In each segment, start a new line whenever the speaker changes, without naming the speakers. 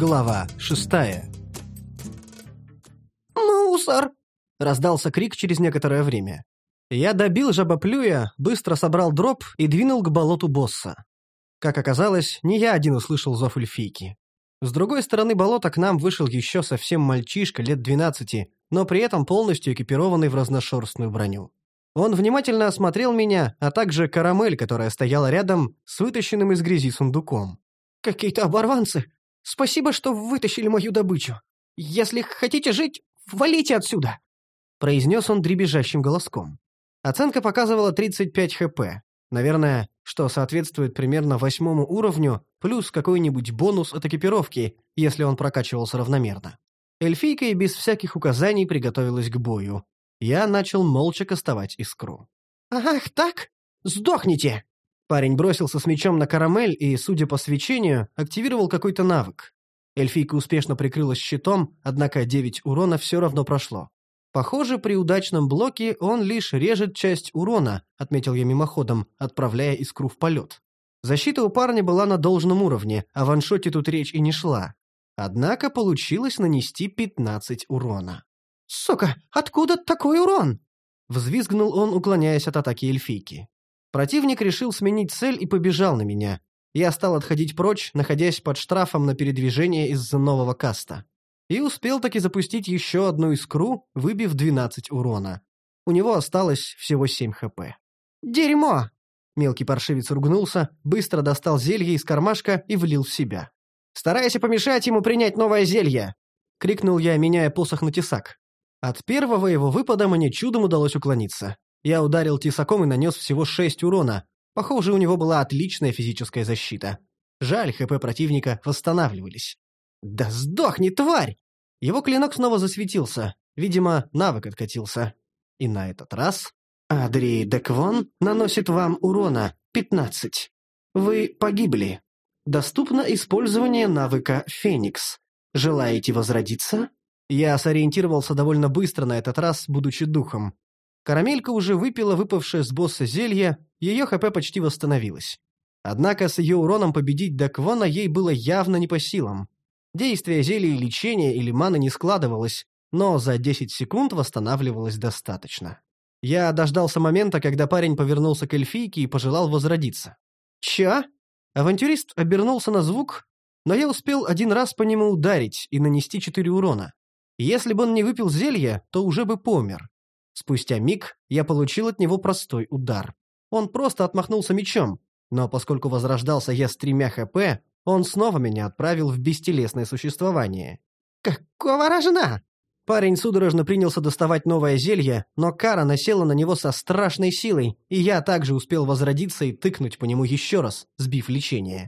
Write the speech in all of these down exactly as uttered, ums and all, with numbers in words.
Глава шестая.
«Мусор!»
— раздался крик через некоторое время. Я добил жабоплюя, быстро собрал дроп и двинул к болоту босса. Как оказалось, не я один услышал зов эльфийки. С другой стороны болота к нам вышел еще совсем мальчишка лет двенадцати, но при этом полностью экипированный в разношерстную броню. Он внимательно осмотрел меня, а также карамель, которая стояла рядом с вытащенным из грязи сундуком.
«Какие-то оборванцы! Спасибо, что вытащили мою добычу. Если хотите жить, валите отсюда!»
Произнес он дребезжащим голоском. Оценка показывала тридцать пять хп. Наверное, что соответствует примерно восьмому уровню, плюс какой-нибудь бонус от экипировки, если он прокачивался равномерно. Эльфийка и без всяких указаний приготовилась к бою. Я начал молча кастовать искру.
«Ах так? Сдохните!»
Парень бросился с мечом на карамель и, судя по свечению, активировал какой-то навык. Эльфийка успешно прикрылась щитом, однако девять урона все равно прошло. Похоже, при удачном блоке он лишь режет часть урона, отметил я мимоходом, отправляя искру в полет. Защита у парня была на должном уровне, о ваншоте тут речь и не шла. Однако получилось нанести пятнадцать урона.
«Сука, откуда такой урон?»
Взвизгнул он, уклоняясь от атаки эльфийки. Противник решил сменить цель и побежал на меня. Я стал отходить прочь, находясь под штрафом на передвижение из-за нового каста. И успел таки запустить еще одну искру, выбив двенадцать урона. У него осталось всего семь хп.
«Дерьмо!»
Мелкий паршивец ругнулся, быстро достал зелье из кармашка и влил в себя.
«Старайся помешать ему принять новое зелье!»
— крикнул я, меняя посох на тесак. От первого его выпада мне чудом удалось уклониться. Я ударил тесаком и нанес всего шесть урона. Похоже, у него была отличная физическая защита. Жаль, хп противника восстанавливались. «Да сдохни, тварь!» Его клинок снова засветился. Видимо, навык откатился. И на этот раз... Адри Деквон наносит вам урона пятнадцать. Вы погибли. Доступно использование навыка Феникс. Желаете возродиться? Я сориентировался довольно быстро на этот раз, будучи духом. Карамелька уже выпила выпавшее с босса зелье, ее хп почти восстановилось. Однако с ее уроном победить Деквона ей было явно не по силам. Действие зелья лечения или маны не складывалось, но за десять секунд восстанавливалось достаточно. Я дождался момента, когда парень повернулся к эльфийке и пожелал возродиться. «Ча?» Авантюрист обернулся на звук, но я успел один раз по нему ударить и нанести четыре урона. Если бы он не выпил зелье, то уже бы помер. Спустя миг я получил от него простой удар. Он просто отмахнулся мечом, но поскольку возрождался я с тремя хп, он снова меня отправил в бестелесное существование.
«Какого рожна?»
Парень судорожно принялся доставать новое зелье, но кара насела на него со страшной силой, и я также успел возродиться и тыкнуть по нему еще раз, сбив лечение.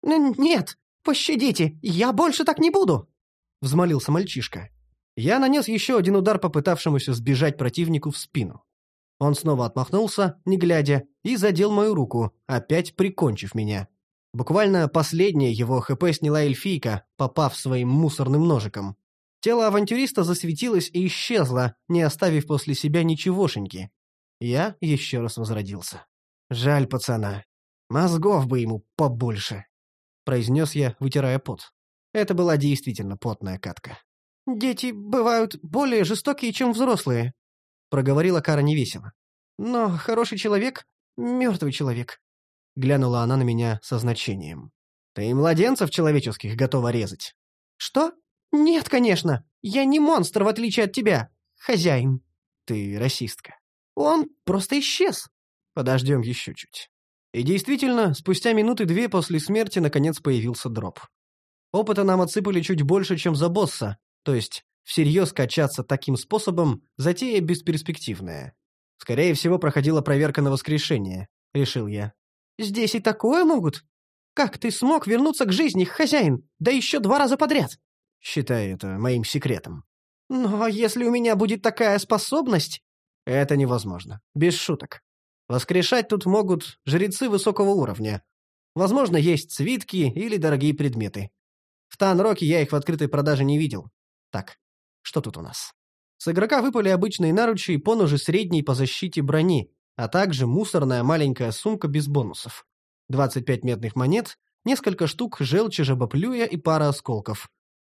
«Нет, пощадите, я больше так не буду!»
— взмолился мальчишка. Я нанес еще один удар попытавшемуся сбежать противнику в спину. Он снова отмахнулся, не глядя, и задел мою руку, опять прикончив меня. Буквально последнее его хп сняла эльфийка, попав своим мусорным ножиком. Тело авантюриста засветилось и исчезло, не оставив после себя ничегошеньки. Я еще раз возродился. «Жаль пацана. Мозгов бы ему побольше», — произнес я, вытирая пот. Это была действительно потная катка.
«Дети бывают более жестокие, чем взрослые»,
— проговорила Кара невесело.
«Но хороший человек — мертвый человек»,
— глянула она на меня со значением. «Ты и младенцев человеческих готова резать?»
«Что? Нет, конечно. Я не монстр, в отличие от тебя, хозяин».
«Ты расистка».
«Он просто исчез».
«Подождем еще чуть». И действительно, спустя минуты две после смерти наконец появился дроп. Опыта нам отсыпали чуть больше, чем за босса, то есть всерьез качаться таким способом – затея бесперспективная. Скорее всего, проходила проверка на воскрешение, решил я.
«Здесь и такое могут? Как ты смог вернуться к жизни, хозяин, да еще два раза подряд?»
Считай это моим секретом.
«Но если у меня будет такая способность...»
Это невозможно, без шуток. Воскрешать тут могут жрецы высокого уровня. Возможно, есть свитки или дорогие предметы. В Танроке я их в открытой продаже не видел. Так, что тут у нас? С игрока выпали обычные наручи и поножи средней по защите брони, а также мусорная маленькая сумка без бонусов. двадцать пять медных монет, несколько штук желчи жабоплюя и пара осколков.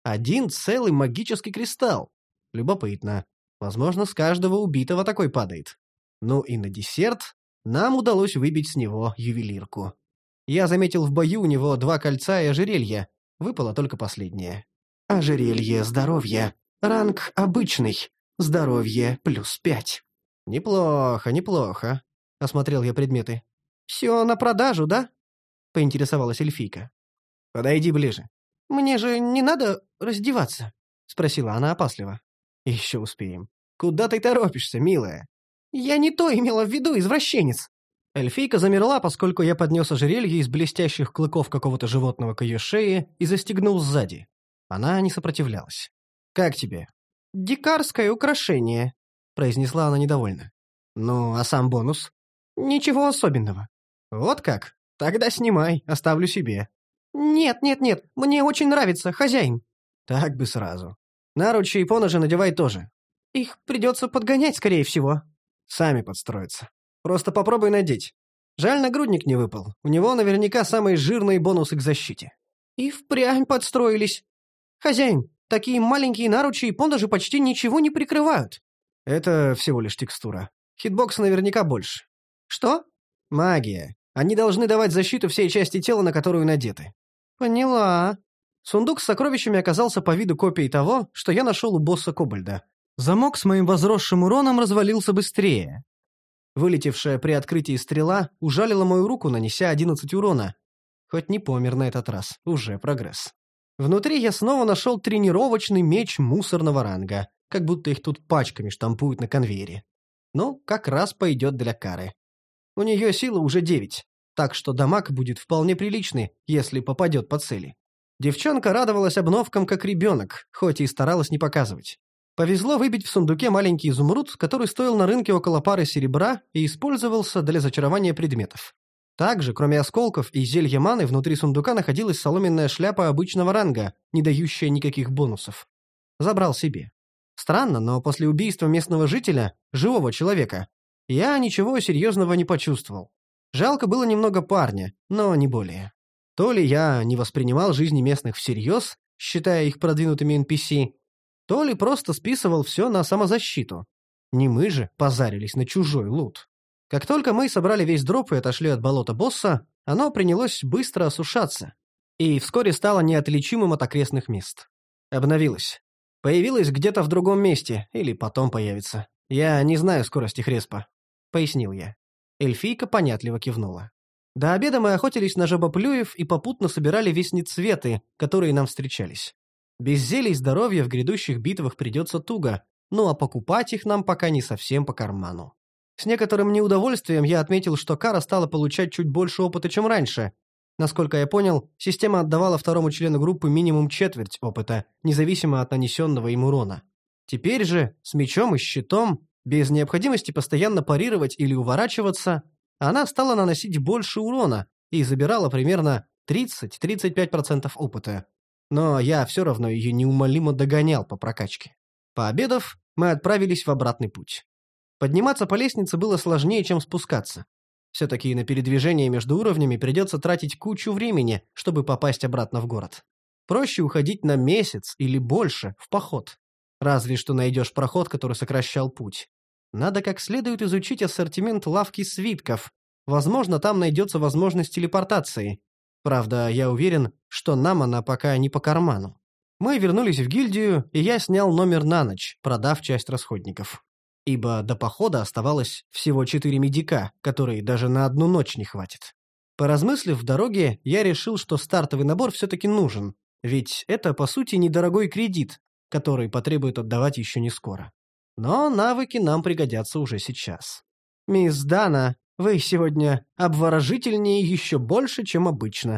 Один целый магический кристалл. Любопытно. Возможно, с каждого убитого такой падает. Ну и на десерт нам удалось выбить с него ювелирку. Я заметил в бою у него два кольца и ожерелье. Выпало только последнее. Ожерелье здоровья. Ранг обычный. Здоровье плюс пять. Неплохо, неплохо. Осмотрел я предметы.
«Все на продажу, да?»
— поинтересовалась эльфийка. «Подойди ближе».
«Мне же не надо раздеваться?»
— спросила она опасливо. «Еще успеем. Куда ты торопишься, милая?»
«Я не то имела в виду, извращенец!»
Эльфийка замерла, поскольку я поднес ожерелье из блестящих клыков какого-то животного к ее шее и застегнул сзади. Она не сопротивлялась. «Как тебе?»
«Дикарское украшение»,
— произнесла она недовольно. «Ну, а сам бонус?»
«Ничего особенного».
«Вот как? Тогда снимай, оставлю себе».
«Нет, нет, нет, мне очень нравится, хозяин».
«Так бы сразу. Наручи и поножи надевай тоже».
«Их придется подгонять, скорее всего».
«Сами подстроятся. Просто попробуй надеть. Жаль, нагрудник не выпал. У него наверняка самые жирные бонусы к защите».
«И впрямь подстроились. Хозяин, такие маленькие наручи и поножи почти ничего не прикрывают».
«Это всего лишь текстура. Хитбокс наверняка больше».
«Что?»
«Магия. Они должны давать защиту всей части тела, на которую надеты».
«Поняла».
Сундук с сокровищами оказался по виду копией того, что я нашел у босса Кобальда. Замок с моим возросшим уроном развалился быстрее. Вылетевшая при открытии стрела ужалила мою руку, нанеся одиннадцать урона. Хоть не помер на этот раз, уже прогресс. Внутри я снова нашел тренировочный меч мусорного ранга, как будто их тут пачками штампуют на конвейере. Ну, как раз пойдет для Кары. У нее сила уже девять, так что дамаг будет вполне приличный, если попадет по цели. Девчонка радовалась обновкам как ребенок, хоть и старалась не показывать. Повезло выбить в сундуке маленький изумруд, который стоил на рынке около пары серебра и использовался для зачарования предметов. Также, кроме осколков и зелья маны, внутри сундука находилась соломенная шляпа обычного ранга, не дающая никаких бонусов. Забрал себе. Странно, но после убийства местного жителя, живого человека, я ничего серьезного не почувствовал. Жалко было немного парня, но не более. То ли я не воспринимал жизни местных всерьез, считая их продвинутыми эн пи си, то ли просто списывал все на самозащиту. Не мы же позарились на чужой лут. Как только мы собрали весь дроп и отошли от болота босса, оно принялось быстро осушаться. И вскоре стало неотличимым от окрестных мест. Обновилось. Появилось где-то в другом месте, или потом появится. Я не знаю скорости хреспа, — пояснил я. Эльфийка понятливо кивнула. До обеда мы охотились на жабоплюев и попутно собирали вестницветы, которые нам встречались. Без зелий здоровья в грядущих битвах придется туго, ну а покупать их нам пока не совсем по карману. С некоторым неудовольствием я отметил, что Кара стала получать чуть больше опыта, чем раньше. Насколько я понял, система отдавала второму члену группы минимум четверть опыта, независимо от нанесенного им урона. Теперь же, с мечом и щитом, без необходимости постоянно парировать или уворачиваться, она стала наносить больше урона и забирала примерно тридцать-тридцать пять процентов опыта. Но я все равно ее неумолимо догонял по прокачке. Пообедав, мы отправились в обратный путь. Подниматься по лестнице было сложнее, чем спускаться. Все-таки на передвижение между уровнями придется тратить кучу времени, чтобы попасть обратно в город. Проще уходить на месяц или больше в поход. Разве что найдешь проход, который сокращал путь. Надо как следует изучить ассортимент лавки свитков. Возможно, там найдется возможность телепортации. Правда, я уверен, что нам она пока не по карману. Мы вернулись в гильдию, и я снял номер на ночь, продав часть расходников. Ибо до похода оставалось всего четыре медика, которые даже на одну ночь не хватит. Поразмыслив в дороге, я решил, что стартовый набор все-таки нужен, ведь это, по сути, недорогой кредит, который потребует отдавать еще не скоро. Но навыки нам пригодятся уже сейчас. «Мисс Дана, вы сегодня обворожительнее еще больше, чем обычно.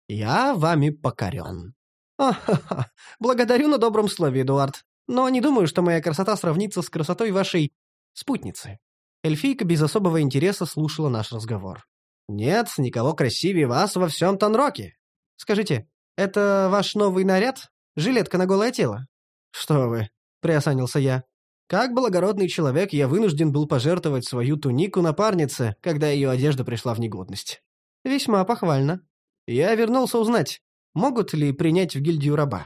Я вами покорен». «Ха-ха-ха, благодарю на добром слове, Эдуард. Но не думаю, что моя красота сравнится с красотой вашей спутницы». Эльфийка без особого интереса слушала наш разговор. «Нет, никого красивее вас во всем Танроке. Скажите, это ваш новый наряд? Жилетка на голое тело?» «Что вы?» — приосанился я. «Как благородный человек, я вынужден был пожертвовать свою тунику напарнице, когда ее одежда пришла в негодность». «Весьма похвально. Я вернулся узнать, могут ли принять в гильдию раба».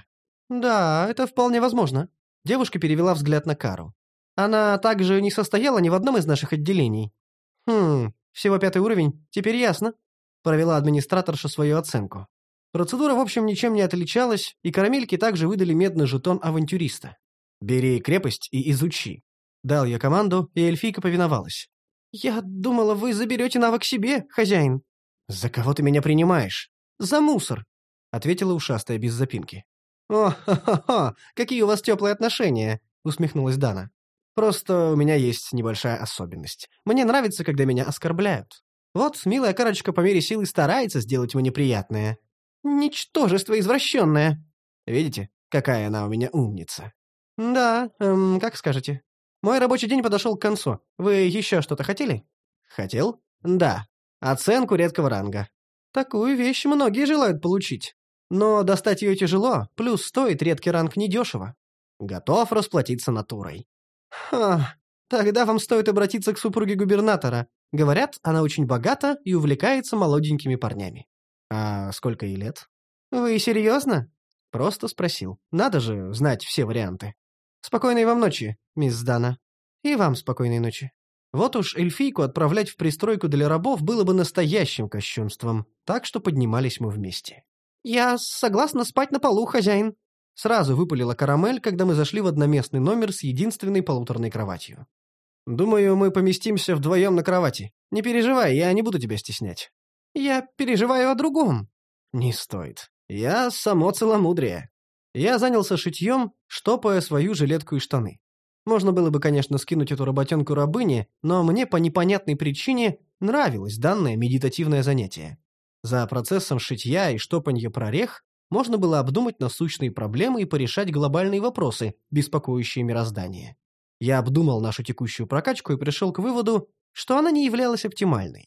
Да, это вполне возможно. Девушка перевела взгляд на Кару. Она также не состояла ни в одном из наших отделений. Хм, всего пятый уровень, теперь ясно. Провела администраторша свою оценку. Процедура, в общем, ничем не отличалась, и карамельки также выдали медный жетон авантюриста. «Бери крепость и изучи». Дал я команду, и эльфийка повиновалась. «Я думала, вы заберете навык себе, хозяин». «За кого ты меня принимаешь?» «За мусор», — ответила ушастая без запинки. «О, ха-ха-ха, какие у вас теплые отношения», — усмехнулась Дана. «Просто у меня есть небольшая особенность. Мне нравится, когда меня оскорбляют. Вот милая Карочка по мере силы старается сделать мне приятное. Ничтожество извращенное. Видите, какая она у меня умница?» «Да, эм, как скажете. Мой рабочий день подошел к концу. Вы еще что-то хотели?» «Хотел? Да. Оценку редкого ранга. Такую вещь многие желают получить. Но достать ее тяжело, плюс стоит редкий ранг недешево. Готов расплатиться натурой». «Ха, тогда вам стоит обратиться к супруге губернатора. Говорят, она очень богата и увлекается молоденькими парнями». «А сколько ей лет?» «Вы серьезно?» Просто спросил. Надо же знать все варианты. «Спокойной вам ночи, мисс Дана. И вам спокойной ночи». Вот уж эльфийку отправлять в пристройку для рабов было бы настоящим кощунством, так что поднимались мы вместе. «Я согласна спать на полу, хозяин», — сразу выпалила Карамель, когда мы зашли в одноместный номер с единственной полуторной кроватью. «Думаю, мы поместимся вдвоем на кровати. Не переживай, я не буду тебя стеснять». «Я переживаю о другом». «Не стоит. Я само целомудрие». Я занялся шитьем, штопая свою жилетку и штаны. Можно было бы, конечно, скинуть эту работенку рабыне, но мне по непонятной причине нравилось данное медитативное занятие. За процессом шитья и штопанья прорех можно было обдумать насущные проблемы и порешать глобальные вопросы, беспокоящие мироздание. Я обдумал нашу текущую прокачку и пришел к выводу, что она не являлась оптимальной.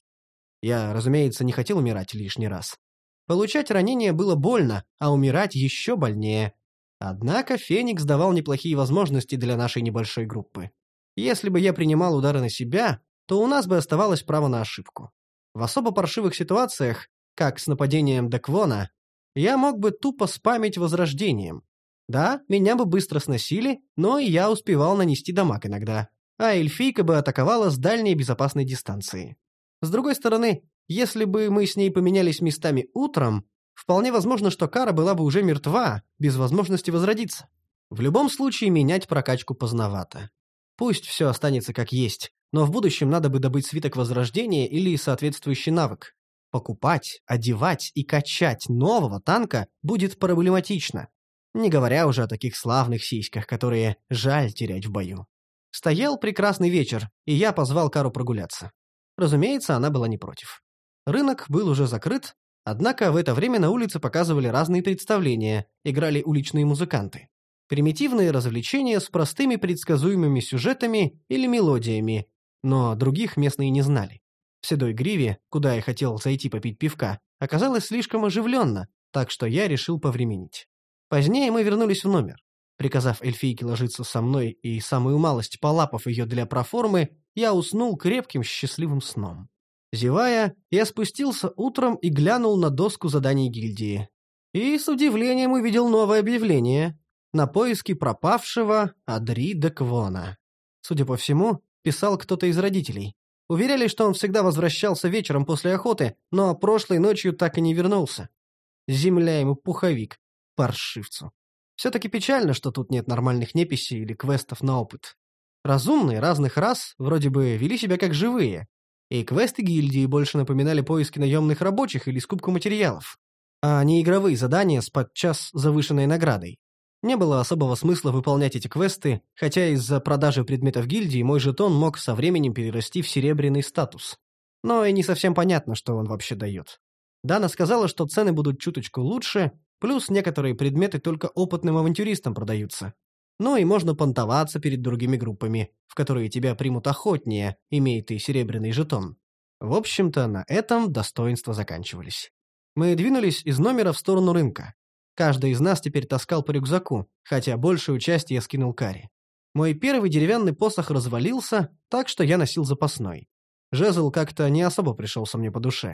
Я, разумеется, не хотел умирать лишний раз. Получать ранения было больно, а умирать еще больнее. Однако Феникс давал неплохие возможности для нашей небольшой группы. Если бы я принимал удары на себя, то у нас бы оставалось право на ошибку. В особо паршивых ситуациях, как с нападением Деквона, я мог бы тупо спамить возрождением. Да, меня бы быстро сносили, но и я успевал нанести дамаг иногда, а эльфийка бы атаковала с дальней безопасной дистанции. С другой стороны, если бы мы с ней поменялись местами утром, вполне возможно, что Кара была бы уже мертва, без возможности возродиться. В любом случае, менять прокачку поздновато. Пусть все останется как есть, но в будущем надо бы добыть свиток возрождения или соответствующий навык. Покупать, одевать и качать нового танка будет проблематично. Не говоря уже о таких славных сиськах, которые жаль терять в бою. Стоял прекрасный вечер, и я позвал Кару прогуляться. Разумеется, она была не против. Рынок был уже закрыт, однако в это время на улице показывали разные представления, играли уличные музыканты. Примитивные развлечения с простыми предсказуемыми сюжетами или мелодиями, но других местные не знали. В Седой Гриве, куда я хотел зайти попить пивка, оказалось слишком оживленно, так что я решил повременить. Позднее мы вернулись в номер. Приказав эльфийке ложиться со мной и самую малость полапав ее для проформы, я уснул крепким счастливым сном. Зевая, я спустился утром и глянул на доску заданий гильдии. И с удивлением увидел новое объявление на поиски пропавшего Адри Деквона. Судя по всему, писал кто-то из родителей. Уверяли, что он всегда возвращался вечером после охоты, но прошлой ночью так и не вернулся. Земля ему пуховик, паршивцу. Все-таки печально, что тут нет нормальных неписей или квестов на опыт. Разумные разных рас вроде бы вели себя как живые, и квесты гильдии больше напоминали поиски наемных рабочих или скупку материалов, а не игровые задания с подчас завышенной наградой. Не было особого смысла выполнять эти квесты, хотя из-за продажи предметов гильдии мой жетон мог со временем перерасти в серебряный статус. Но и не совсем понятно, что он вообще дает. Дана сказала, что цены будут чуточку лучше, плюс некоторые предметы только опытным авантюристам продаются. Ну и можно понтоваться перед другими группами, в которые тебя примут охотнее, имея ты серебряный жетон. В общем-то, на этом достоинства заканчивались. Мы двинулись из номера в сторону рынка. Каждый из нас теперь таскал по рюкзаку, хотя большую часть я скинул Каре. Мой первый деревянный посох развалился, так что я носил запасной. Жезл как-то не особо пришелся мне по душе.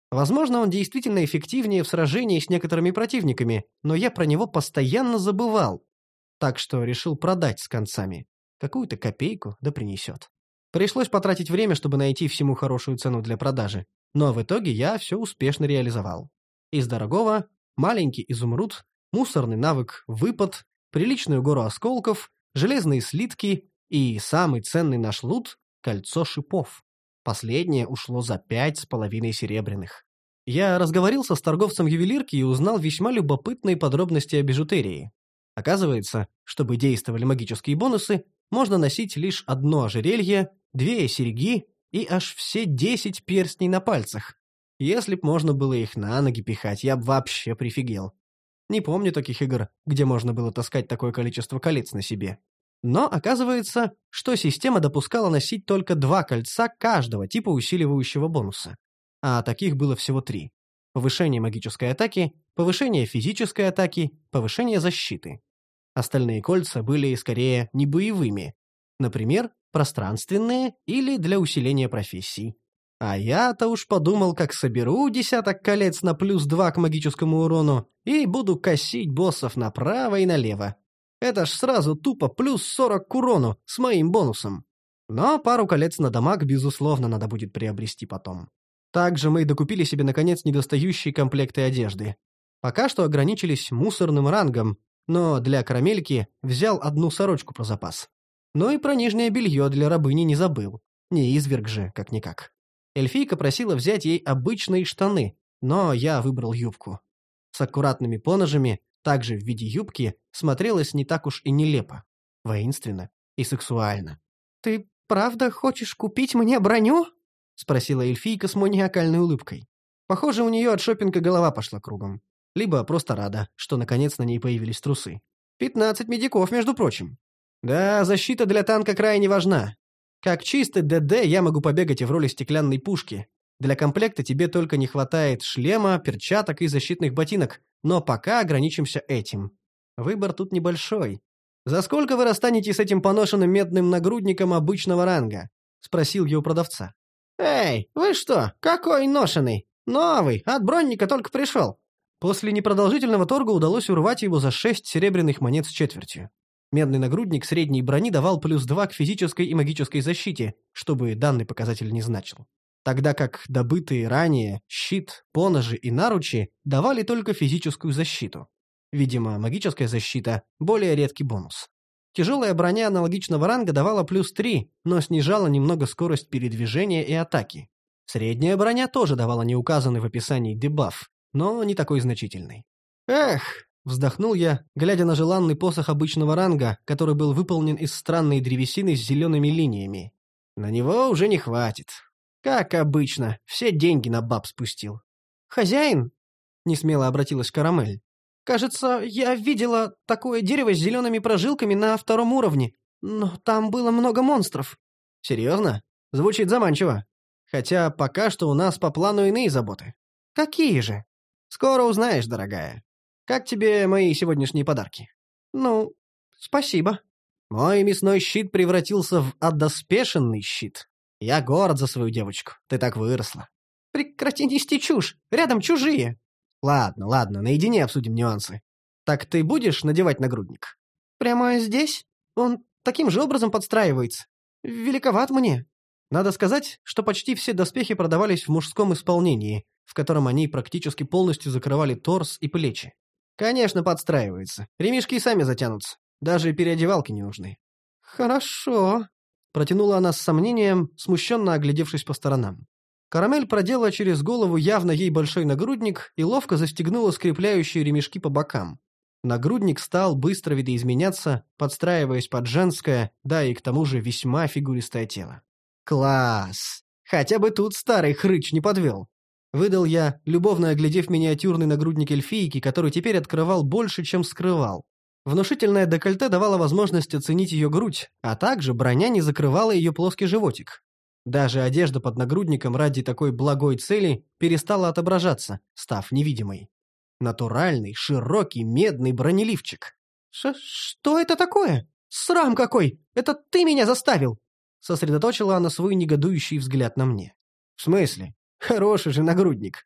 Возможно, он действительно эффективнее в сражении с некоторыми противниками, но я про него постоянно забывал. Так что решил продать с концами. Какую-то копейку да принесет. Пришлось потратить время, чтобы найти всему хорошую цену для продажи. Но в итоге я все успешно реализовал. Из дорогого – маленький изумруд, мусорный навык «Выпад», приличную гору осколков, железные слитки и самый ценный наш лут – кольцо шипов. Последнее ушло за пять с половиной серебряных. Я разговорился с торговцем ювелирки и узнал весьма любопытные подробности о бижутерии. Оказывается, чтобы действовали магические бонусы, можно носить лишь одно ожерелье, две серьги и аж все десять перстней на пальцах. Если б можно было их на ноги пихать, я б вообще прифигел. Не помню таких игр, где можно было таскать такое количество колец на себе. Но оказывается, что система допускала носить только два кольца каждого типа усиливающего бонуса. А таких было всего три. Повышение магической атаки, повышение физической атаки, повышение защиты. Остальные кольца были скорее не боевыми. Например, пространственные или для усиления профессий. А я-то уж подумал, как соберу десяток колец на плюс два к магическому урону и буду косить боссов направо и налево. Это ж сразу тупо плюс сорок к урону с моим бонусом. Но пару колец на дамаг, безусловно, надо будет приобрести потом. Также мы докупили себе, наконец, недостающие комплекты одежды. Пока что ограничились мусорным рангом, но для карамельки взял одну сорочку про запас. Ну и про нижнее белье для рабыни не забыл. Не изверг же, как-никак. Эльфийка просила взять ей обычные штаны, но я выбрал юбку. С аккуратными поножами, также в виде юбки, смотрелась не так уж и нелепо, воинственно и сексуально.
«Ты правда хочешь купить мне броню?»
— спросила эльфийка с маниакальной улыбкой. Похоже, у нее от шопинга голова пошла кругом. Либо просто рада, что наконец на ней появились трусы. Пятнадцать медиков, между прочим. Да, защита для танка крайне важна. Как чистый ДД я могу побегать и в роли стеклянной пушки. Для комплекта тебе только не хватает шлема, перчаток и защитных ботинок, но пока ограничимся этим. Выбор тут небольшой. «За сколько вы расстанетесь с этим поношенным медным нагрудником обычного ранга?» — спросил я у продавца. «Эй, вы что, какой ношеный? Новый, от бронника только пришел». После непродолжительного торга удалось урвать его за шесть серебряных монет с четвертью. Медный нагрудник средней брони давал плюс два к физической и магической защите, чтобы данный показатель не значил. Тогда как добытые ранее щит, поножи и наручи давали только физическую защиту. Видимо, магическая защита – более редкий бонус. Тяжелая броня аналогичного ранга давала плюс три, но снижала немного скорость передвижения и атаки. Средняя броня тоже давала неуказанный в описании дебаф, но не такой значительный. «Эх!» — вздохнул я, глядя на желанный посох обычного ранга, который был выполнен из странной древесины с зелеными линиями. На него уже не хватит. Как обычно, все деньги на баб спустил.
«Хозяин?»
— несмело обратилась Карамель.
«Кажется, я видела такое дерево с зелеными прожилками на втором уровне, но там было много монстров».
«Серьезно? Звучит заманчиво. Хотя пока что у нас по плану иные заботы».
«Какие же?»
«Скоро узнаешь, дорогая. Как тебе мои сегодняшние подарки?»
«Ну, спасибо».
«Мой мясной щит превратился в одоспешенный щит. Я горд за свою девочку. Ты так выросла».
«Прекрати нести чушь. Рядом чужие».
«Ладно, ладно, наедине обсудим нюансы. Так ты будешь надевать нагрудник?»
«Прямо здесь? Он таким же образом подстраивается. Великоват мне».
Надо сказать, что почти все доспехи продавались в мужском исполнении, в котором они практически полностью закрывали торс и плечи. Конечно, подстраивается. Ремешки и сами затянутся. Даже переодевалки не нужны.
«Хорошо»,
— протянула она с сомнением, смущенно оглядевшись по сторонам. Карамель продела через голову явно ей большой нагрудник и ловко застегнула скрепляющие ремешки по бокам. Нагрудник стал быстро видоизменяться, подстраиваясь под женское, да и к тому же весьма фигуристое тело. «Класс! Хотя бы тут старый хрыч не подвел!» Выдал я, любовно оглядев миниатюрный нагрудник эльфийки, который теперь открывал больше, чем скрывал. Внушительное декольте давало возможность оценить ее грудь, а также броня не закрывала ее плоский животик. Даже одежда под нагрудником ради такой благой цели перестала отображаться, став невидимой. Натуральный, широкий, медный бронеливчик.
Ш «Что это такое? Срам какой! Это ты меня заставил!»
Сосредоточила она свой негодующий взгляд на мне. «В смысле? Хороший же нагрудник.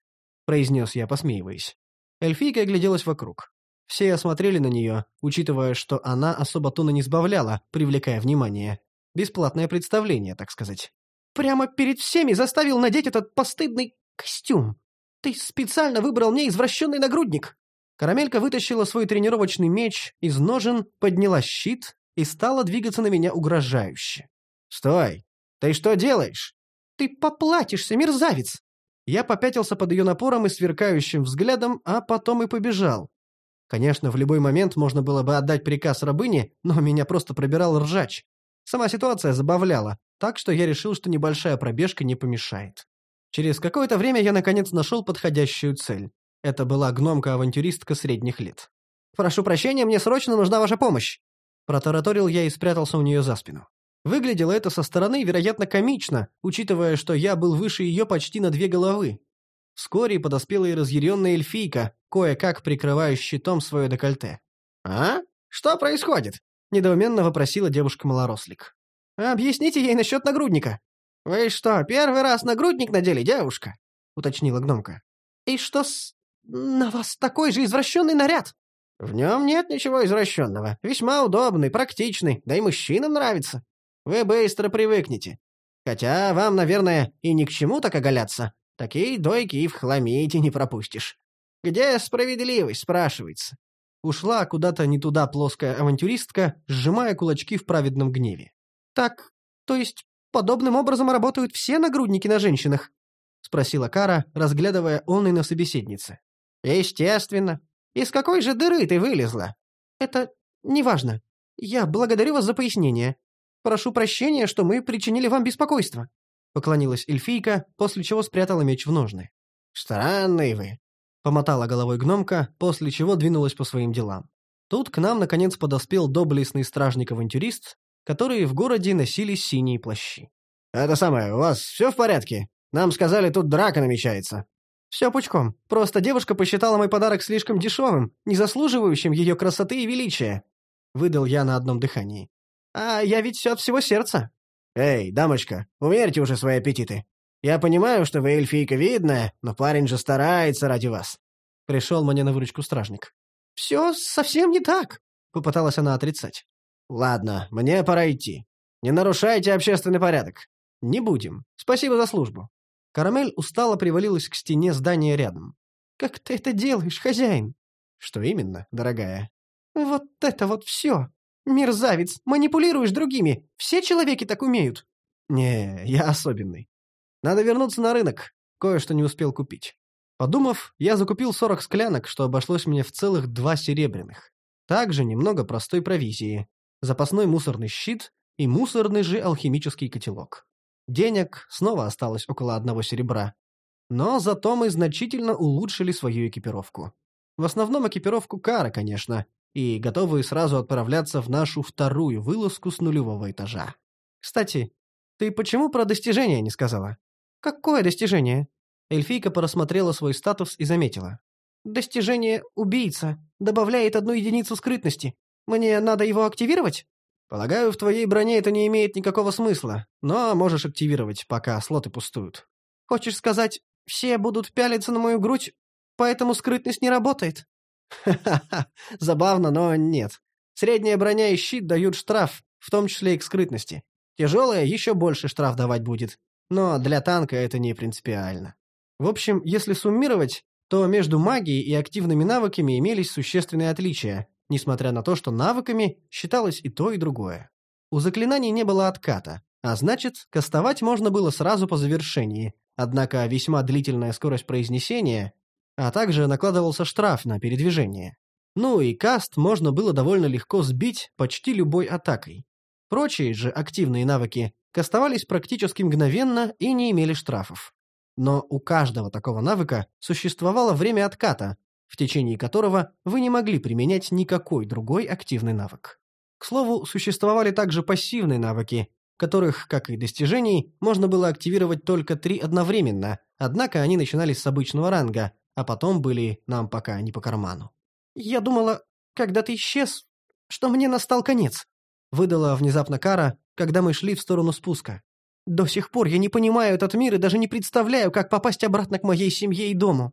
— произнес я, посмеиваясь. Эльфийка огляделась вокруг. Все осмотрели на нее, учитывая, что она особо тона не сбавляла, привлекая внимание. Бесплатное представление, так сказать.
«Прямо перед всеми заставил надеть этот постыдный костюм. Ты специально выбрал мне извращенный нагрудник».
Карамелька вытащила свой тренировочный меч из ножен, подняла щит и стала двигаться на меня угрожающе. «Стой! Ты что делаешь?»
«Ты поплатишься, мерзавец!»
Я попятился под ее напором и сверкающим взглядом, а потом и побежал. Конечно, в любой момент можно было бы отдать приказ рабыне, но меня просто пробирал ржач. Сама ситуация забавляла, так что я решил, что небольшая пробежка не помешает. Через какое-то время я наконец нашел подходящую цель. Это была гномка-авантюристка средних лет. «Прошу прощения, мне срочно нужна ваша помощь!» Протараторил я и спрятался у нее за спину. Выглядело это со стороны, вероятно, комично, учитывая, что я был выше ее почти на две головы. Вскоре подоспела и разъяренная эльфийка, кое-как прикрывая щитом свое декольте. «А? Что происходит?» — недоуменно вопросила девушка-малорослик. «Объясните ей насчет нагрудника». «Вы что, первый раз нагрудник надели, девушка?» — уточнила гномка.
«И что с... на вас такой же извращенный наряд?»
«В нем нет ничего извращенного. Весьма удобный, практичный, да и мужчинам нравится. Вы быстро привыкнете. Хотя вам, наверное, и ни к чему так оголяться. Такие дойки и в хламите не пропустишь. Где справедливость, спрашивается?» Ушла куда-то не туда плоская авантюристка, сжимая кулачки в праведном гневе.
«Так, то есть подобным образом работают все нагрудники на женщинах?»
— спросила Кара, разглядывая онной на собеседнице. «Естественно. Из какой же дыры ты вылезла?»
«Это неважно. Я благодарю вас за пояснение. Прошу прощения, что мы причинили вам беспокойство», —
поклонилась эльфийка, после чего спрятала меч в ножны. «Странные вы», — помотала головой гномка, после чего двинулась по своим делам. Тут к нам, наконец, подоспел доблестный стражник-авантюрист, которые в городе носили синие плащи. «Это самое, у вас все в порядке? Нам сказали, тут драка намечается». «Все пучком. Просто девушка посчитала мой подарок слишком дешевым, не заслуживающим ее красоты и величия», — выдал я на одном дыхании. «А я ведь все от всего сердца». «Эй, дамочка, умерьте уже свои аппетиты. Я понимаю, что вы эльфийка видная, но парень же старается ради вас». Пришел мне на выручку стражник.
«Все совсем не так», —
попыталась она отрицать. «Ладно, мне пора идти. Не нарушайте общественный порядок». «Не будем. Спасибо за службу». Карамель устало привалилась к стене здания рядом.
«Как ты это делаешь, хозяин?»
«Что именно, дорогая?»
«Вот это вот все. Мерзавец, манипулируешь другими. Все человеки так умеют».
«Не, я особенный. Надо вернуться на рынок. Кое-что не успел купить». Подумав, я закупил сорок склянок, что обошлось мне в целых два серебряных. Также немного простой провизии, запасной мусорный щит и мусорный же алхимический котелок. Денег снова осталось около одного серебра. Но зато мы значительно улучшили свою экипировку. В основном экипировку Кара, конечно, и готовы сразу отправляться в нашу вторую вылазку с нулевого этажа. Кстати, ты почему про достижения не сказала?
«Какое достижение?»
Эльфийка просмотрела свой статус и заметила.
«Достижение «Убийца» добавляет одну единицу скрытности. Мне надо его активировать?»
«Полагаю, в твоей броне это не имеет никакого смысла, но можешь активировать, пока слоты пустуют».
«Хочешь сказать, все будут пялиться на мою грудь, поэтому скрытность не работает?»
«Ха-ха-ха, забавно, но нет. Средняя броня и щит дают штраф, в том числе и к скрытности. Тяжелая еще больше штраф давать будет, но для танка это не принципиально. В общем, если суммировать, то между магией и активными навыками имелись существенные отличия, несмотря на то, что навыками считалось и то, и другое. У заклинаний не было отката, а значит, кастовать можно было сразу по завершении, однако весьма длительная скорость произнесения, а также накладывался штраф на передвижение. Ну и каст можно было довольно легко сбить почти любой атакой. Прочие же активные навыки кастовались практически мгновенно и не имели штрафов. Но у каждого такого навыка существовало время отката, в течение которого вы не могли применять никакой другой активный навык. К слову, существовали также пассивные навыки, которых, как и достижений, можно было активировать только три одновременно, однако они начинались с обычного ранга, а потом были нам пока не по карману.
«Я думала, когда ты исчез, что мне настал конец»,
— выдала внезапно Кара, когда мы шли в сторону спуска.
«До сих пор я не понимаю этот мир и даже не представляю, как попасть обратно к моей семье и дому».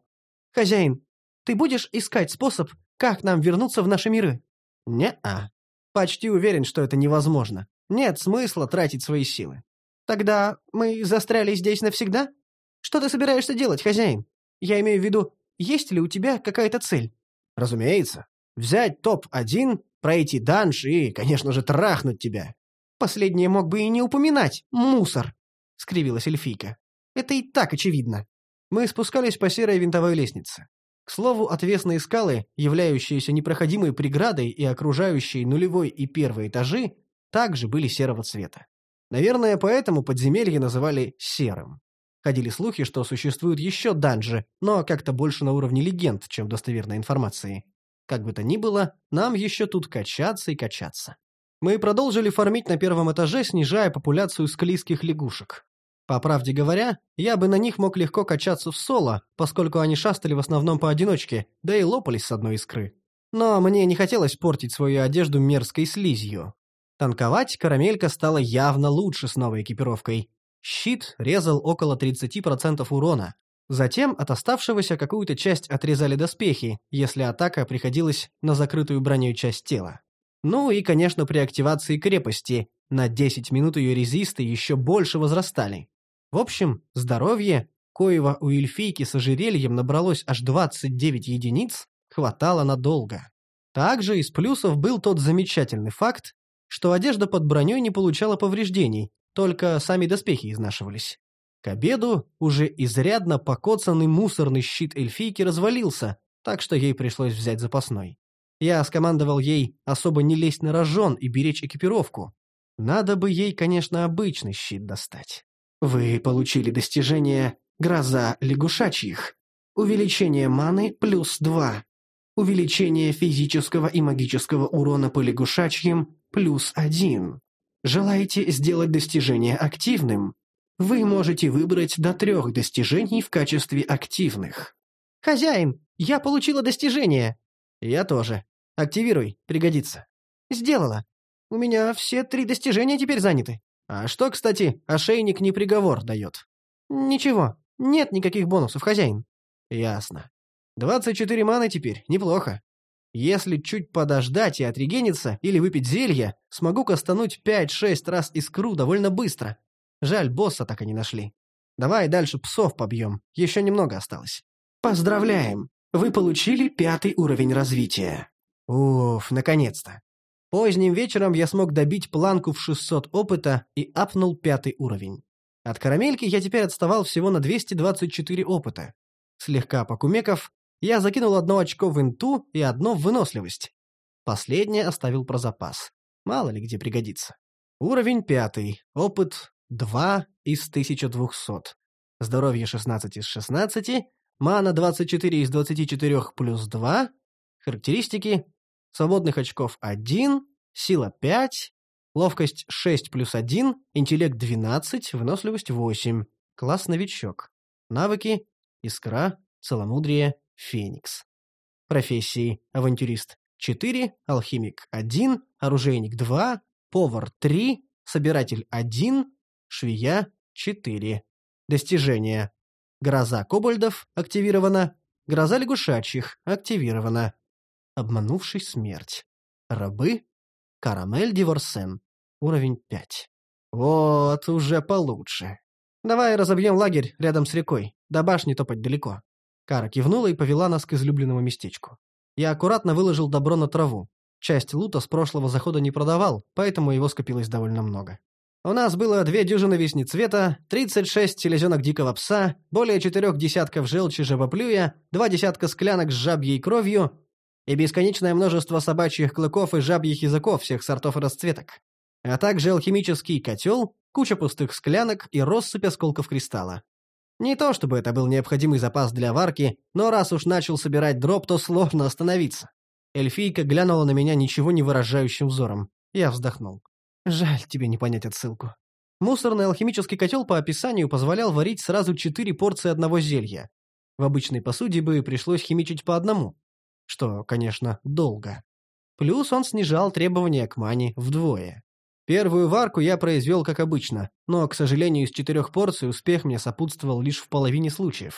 Хозяин, ты будешь искать способ, как нам вернуться в наши миры?
Не-а. Почти уверен, что это невозможно. Нет смысла тратить свои силы.
Тогда мы застряли здесь навсегда? Что ты собираешься делать, хозяин? Я имею в виду, есть ли у тебя какая-то цель?
Разумеется. Взять топ один, пройти данж и, конечно же, трахнуть тебя.
Последнее мог бы и не упоминать. Мусор!» — скривилась эльфийка. «Это и так очевидно».
Мы спускались по серой винтовой лестнице. К слову, отвесные скалы, являющиеся непроходимой преградой и окружающие нулевой и первый этажи, также были серого цвета. Наверное, поэтому подземелье называли серым. Ходили слухи, что существуют еще данжи, но как-то больше на уровне легенд, чем достоверной информации. Как бы то ни было, нам еще тут качаться и качаться. Мы продолжили фармить на первом этаже, снижая популяцию склизких лягушек. По правде говоря, я бы на них мог легко качаться в соло, поскольку они шастали в основном поодиночке, да и лопались с одной искры. Но мне не хотелось портить свою одежду мерзкой слизью. Танковать карамелька стала явно лучше с новой экипировкой. Щит резал около тридцати процентов урона. Затем от оставшегося какую-то часть отрезали доспехи, если атака приходилась на закрытую броней часть тела. Ну и, конечно, при активации крепости на десять минут ее резисты еще больше возрастали. В общем, здоровье, коего у эльфийки с ожерельем набралось аж двадцать девять единиц, хватало надолго. Также из плюсов был тот замечательный факт, что одежда под броней не получала повреждений, только сами доспехи изнашивались. К обеду уже изрядно покоцанный мусорный щит эльфийки развалился, так что ей пришлось взять запасной. Я скомандовал ей особо не лезть на рожон и беречь экипировку. Надо бы ей, конечно, обычный щит достать. Вы получили достижение «Гроза лягушачьих». Увеличение маны плюс два. Увеличение физического и магического урона по лягушачьим плюс один. Желаете сделать достижение активным? Вы можете выбрать до трех достижений в качестве активных.
«Хозяин, я получила достижение!»
«Я тоже. Активируй, пригодится».
«Сделала. У меня все три достижения теперь заняты».
А что, кстати, ошейник не приговор дает?
«Ничего, нет никаких бонусов, хозяин».
«Ясно. двадцать четыре маны теперь, неплохо. Если чуть подождать и отрегениться или выпить зелье, смогу кастануть пять-шесть раз искру довольно быстро. Жаль, босса так и не нашли. Давай дальше псов побьем, еще немного осталось». «Поздравляем! Вы получили пятый уровень развития». Уф, наконец-то. Поздним вечером я смог добить планку в шестьсот опыта и апнул пятый уровень. От карамельки я теперь отставал всего на двести двадцать четыре опыта. Слегка покумеков, я закинул одно очко в инту и одно в выносливость. Последнее оставил про запас. Мало ли где пригодится. Уровень пятый, опыт два из тысячи двухсот. Здоровье шестнадцать из шестнадцати, мана двадцать четыре из двадцати четырёх плюс два, характеристики: свободных очков один, сила пять, ловкость шесть плюс один, интеллект двенадцать, выносливость восемь. Класс новичок. Навыки: искра, целомудрие, феникс. Профессии: авантюрист четыре, алхимик один, оружейник два, повар три, собиратель один, швея четыре. Достижения: гроза кобальдов активирована, гроза лягушачьих активирована. Обманувший смерть. Рабы. Карамель Диворсен. Уровень пять. Вот, уже получше. Давай разобьем лагерь рядом с рекой. До башни топать далеко. Кара кивнула и повела нас к излюбленному местечку. Я аккуратно выложил добро на траву. Часть лута с прошлого захода не продавал, поэтому его скопилось довольно много. У нас было две дюжины веснецвета, тридцать шесть селезенок дикого пса, более четырех десятков желчи жабоплюя, два десятка склянок с жабьей кровью и бесконечное множество собачьих клыков и жабьих языков всех сортов и расцветок. А также алхимический котел, куча пустых склянок и россыпь осколков кристалла. Не то чтобы это был необходимый запас для варки, но раз уж начал собирать дроп, то сложно остановиться. Эльфийка глянула на меня ничего не выражающим взором. Я вздохнул. Жаль тебе не понять отсылку. Мусорный алхимический котел по описанию позволял варить сразу четыре порции одного зелья. В обычной посуде бы пришлось химичить по одному. Что, конечно, долго. Плюс он снижал требования к мане вдвое. Первую варку я произвел как обычно, но, к сожалению, из четырех порций успех мне сопутствовал лишь в половине случаев.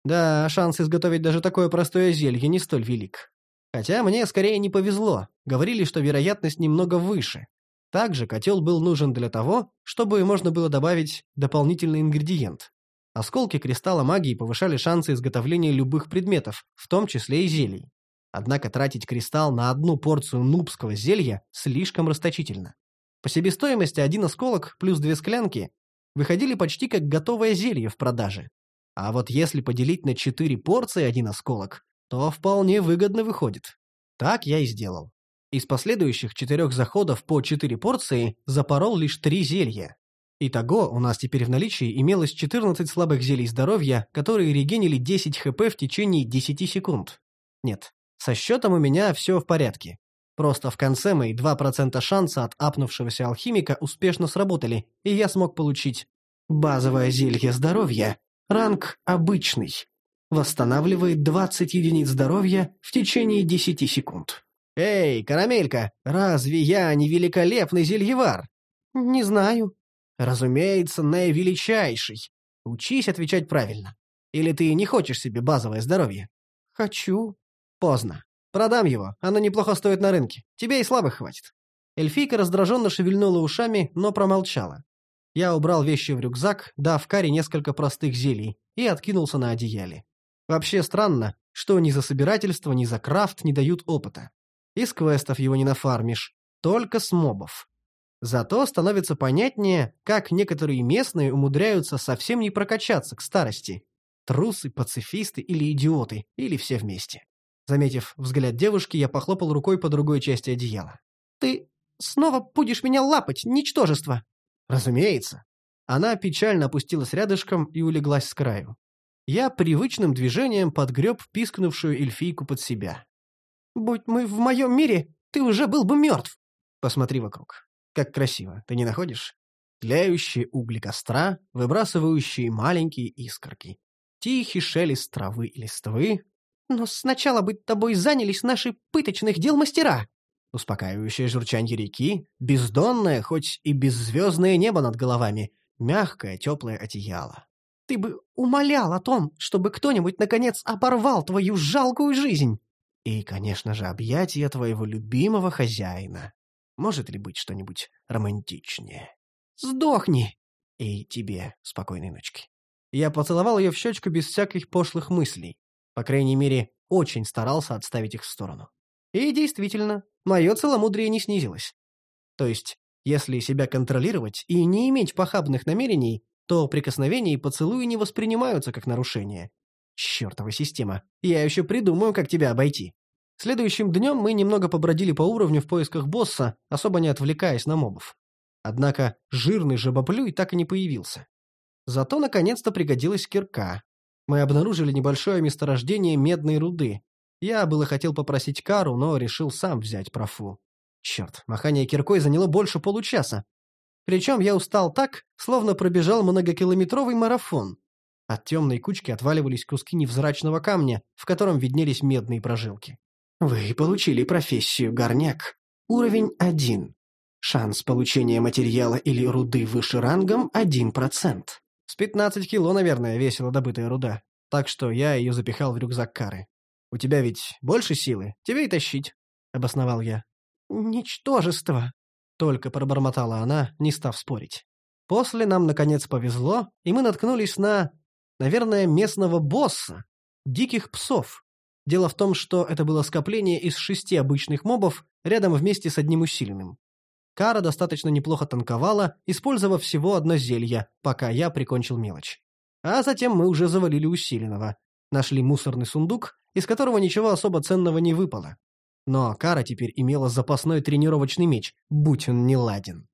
Да, шанс изготовить даже такое простое зелье не столь велик. Хотя мне скорее не повезло, говорили, что вероятность немного выше. Также котел был нужен для того, чтобы можно было добавить дополнительный ингредиент. Осколки кристалла магии повышали шансы изготовления любых предметов, в том числе и зелий. Однако тратить кристалл на одну порцию нубского зелья слишком расточительно. По себестоимости один осколок плюс две склянки выходили почти как готовое зелье в продаже. А вот если поделить на четыре порции один осколок, то вполне выгодно выходит. Так я и сделал. Из последующих четырех заходов по четыре порции запорол лишь три зелья. Итого у нас теперь в наличии имелось четырнадцать слабых зелий здоровья, которые регенили десять хп в течение десяти секунд. Нет, со счетом у меня все в порядке. Просто в конце мои два процента шанса от апнувшегося алхимика успешно сработали, и я смог получить базовое зелье здоровья, ранг обычный. Восстанавливает двадцать единиц здоровья в течение десяти секунд. «Эй, карамелька, разве я не великолепный зельевар?»
«Не знаю».
«Разумеется, наивеличайший. Учись отвечать правильно. Или ты не хочешь себе базовое здоровье?»
«Хочу».
«Поздно. Продам его, оно неплохо стоит на рынке. Тебе и слабых хватит». Эльфийка раздраженно шевельнула ушами, но промолчала. Я убрал вещи в рюкзак, дав Каре несколько простых зелий, и откинулся на одеяле. Вообще странно, что ни за собирательство, ни за крафт не дают опыта. Из квестов его не нафармишь, только с мобов. Зато становится понятнее, как некоторые местные умудряются совсем не прокачаться к старости. Трусы, пацифисты или идиоты, или все вместе. Заметив взгляд девушки, я похлопал рукой по другой части одеяла.
«Ты снова будешь меня лапать, ничтожество!»
«Разумеется». Она печально опустилась рядышком и улеглась с краю. Я привычным движением подгреб пискнувшую эльфийку под себя.
«Будь мы в моем мире, ты уже был бы мертв!»
Посмотри вокруг. Как красиво, ты не находишь? Тлеющие угли костра, выбрасывающие маленькие искорки. Тихий шелест травы и листвы.
«Но сначала бы тобой занялись наши пыточных дел мастера!»
Успокаивающее журчанье реки, бездонное, хоть и беззвездное небо над головами, мягкое теплое одеяло.
«Ты бы умолял о том, чтобы кто-нибудь наконец оборвал твою жалкую жизнь!»
И, конечно же, объятия твоего любимого хозяина. Может ли быть что-нибудь романтичнее?
«Сдохни!»
И тебе спокойной ночки. Я поцеловал ее в щечку без всяких пошлых мыслей. По крайней мере, очень старался отставить их в сторону. И действительно, мое целомудрие не снизилось. То есть, если себя контролировать и не иметь похабных намерений, то прикосновения и поцелуи не воспринимаются как нарушение. Чёртова система, я еще придумаю, как тебя обойти. Следующим днем мы немного побродили по уровню в поисках босса, особо не отвлекаясь на мобов. Однако жирный жабоплюй так и не появился. Зато наконец-то пригодилась кирка. Мы обнаружили небольшое месторождение медной руды. Я было хотел попросить Кару, но решил сам взять профу. Черт, махание киркой заняло больше получаса. Причем я устал так, словно пробежал многокилометровый марафон. От темной кучки отваливались куски невзрачного камня, в котором виднелись медные прожилки. Вы получили профессию горняк. Уровень один. Шанс получения материала или руды выше рангом один процент. С пятнадцать кило, наверное, весила добытая руда. Так что я ее запихал в рюкзак Кары. «У тебя ведь больше силы? Тебе и тащить», — обосновал я.
«Ничтожество!»
— только пробормотала она, не став спорить. После нам, наконец, повезло, и мы наткнулись на, наверное, местного босса, диких псов. Дело в том, что это было скопление из шести обычных мобов рядом вместе с одним усиленным. Кара достаточно неплохо танковала, использовав всего одно зелье, пока я прикончил мелочь. А затем мы уже завалили усиленного. Нашли мусорный сундук, из которого ничего особо ценного не выпало. Но Кара теперь имела запасной тренировочный меч, будь он неладен.